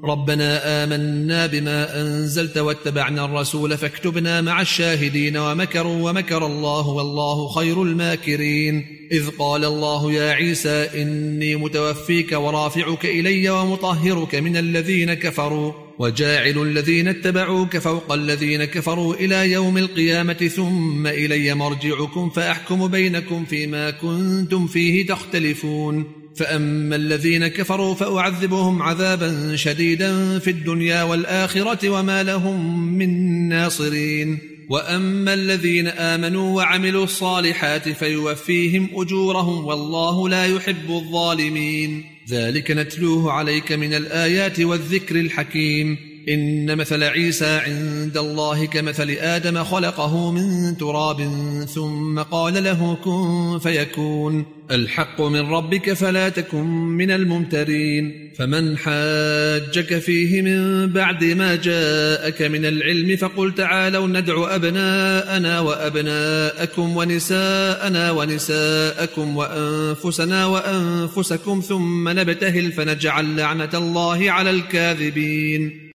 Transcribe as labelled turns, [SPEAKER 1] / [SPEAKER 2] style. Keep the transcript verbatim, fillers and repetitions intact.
[SPEAKER 1] ربنا آمنا بما أنزلت واتبعنا الرسول فاكتبنا مع الشاهدين ومكروا ومكر الله والله خير الماكرين. إذ قال الله يا عيسى إني متوفيك ورافعك إلي ومطهرك من الذين كفروا وجاعل الذين اتبعوك فوق الذين كفروا إلى يوم القيامة ثم إلي مرجعكم فأحكم بينكم فيما كنتم فيه تختلفون. فأما الذين كفروا فأعذبهم عذابا شديدا في الدنيا والآخرة وما لهم من ناصرين. وأما الذين آمنوا وعملوا الصالحات فيوفيهم أجورهم والله لا يحب الظالمين. ذلك نتلوه عليك من الآيات والذكر الحكيم. إن مثل عيسى عند الله كمثل آدم خلقه من تراب ثم قال له كن فيكون. الحق من ربك فلا تكن من الممترين. فمن حاجك فيه من بعد ما جاءك من العلم فقل تعالوا ندع أبناءنا وأبناءكم ونساءنا ونساءكم وأنفسنا وأنفسكم ثم نبتهل فنجعل لعنة الله على الكاذبين.